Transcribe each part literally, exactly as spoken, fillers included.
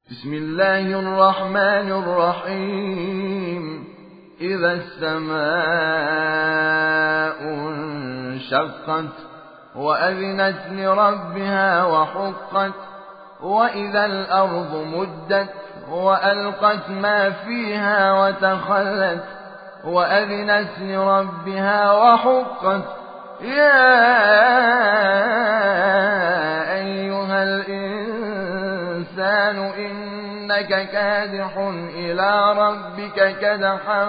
بسم الله الرحمن الرحيم إذا السماء انشقت وأذنت لربها وحقت وإذا الأرض مدت وألقت ما فيها وتخلت وأذنت لربها وحقت يا أيها الإنسان إنك كادح إلى ربك كدحا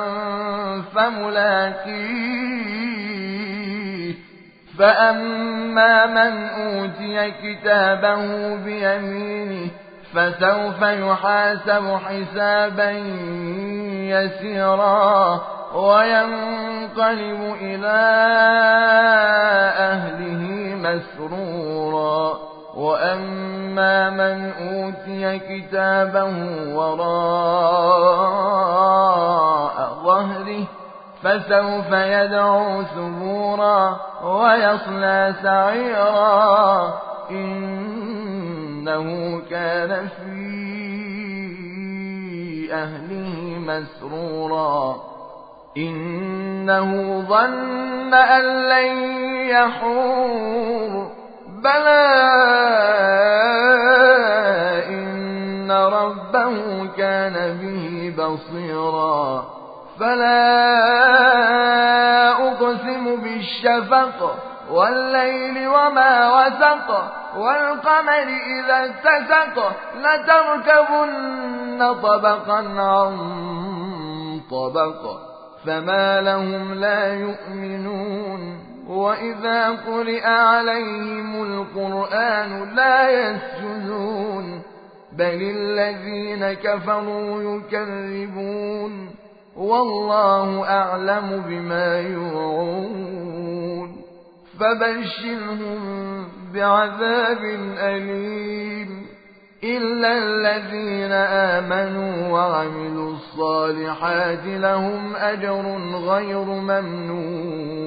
فملاقيه فأما من أوتي كتابه بيمينه فسوف يحاسب حسابا يسيرا وينقلب إلى أهله مسرورا وأما من أوتي كتابه وراء ظهره فسوف يدعو ثبورا ويصلى سعيرا إنه كان في أهله مسرورا إنه ظن أن لن يحور بلى إن ربه كان به بصيرا فلا أقسم بالشفق والليل وما وسق والقمر إذا اتسق لتركبن طبقا عن طبق فما لهم لا يؤمنون وإذا قرئ عليهم القرآن لا يسجدون بل الذين كفروا يكذبون والله أعلم بما يوعون فبشرهم بعذاب أليم إلا الذين آمنوا وعملوا الصالحات لهم أجر غير ممنون